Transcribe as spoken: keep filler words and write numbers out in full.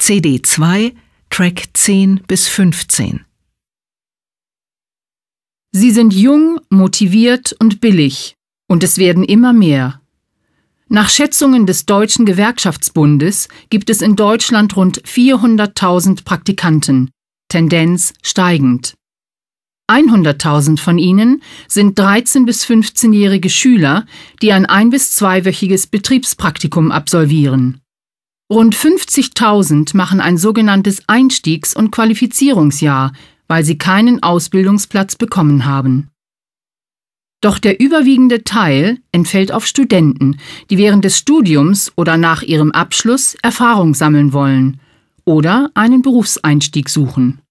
C D zwei, Track zehn bis fünfzehn. Sie sind jung, motiviert und billig, und es werden immer mehr. Nach Schätzungen des Deutschen Gewerkschaftsbundes gibt es in Deutschland rund vierhunderttausend Praktikanten, Tendenz steigend. hunderttausend von ihnen sind dreizehn- bis fünfzehnjährige Schüler, die ein ein- bis zweiwöchiges Betriebspraktikum absolvieren. Rund fünfzigtausend machen ein sogenanntes Einstiegs- und Qualifizierungsjahr, weil sie keinen Ausbildungsplatz bekommen haben. Doch der überwiegende Teil entfällt auf Studenten, die während des Studiums oder nach ihrem Abschluss Erfahrung sammeln wollen oder einen Berufseinstieg suchen.